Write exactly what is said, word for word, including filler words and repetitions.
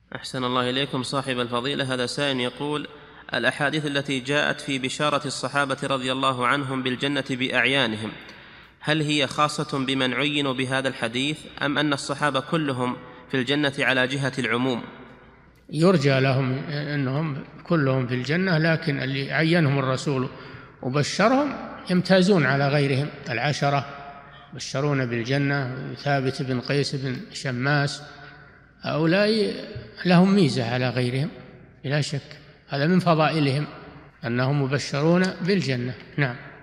أحسن الله إليكم صاحب الفضيلة. هذا سائل يقول: الأحاديث التي جاءت في بشارة الصحابة رضي الله عنهم بالجنة بأعيانهم، هل هي خاصة بمن عينوا بهذا الحديث، أم أن الصحابة كلهم في الجنة على جهة العموم؟ يرجى لهم أنهم كلهم في الجنة، لكن اللي عينهم الرسول وبشرهم يمتازون على غيرهم. العشرة بشرون بالجنة، ثابت بن قيس بن شماس، هؤلاء لهم ميزة على غيرهم بلا شك، هذا من فضائلهم أنهم مبشرون بالجنة. نعم.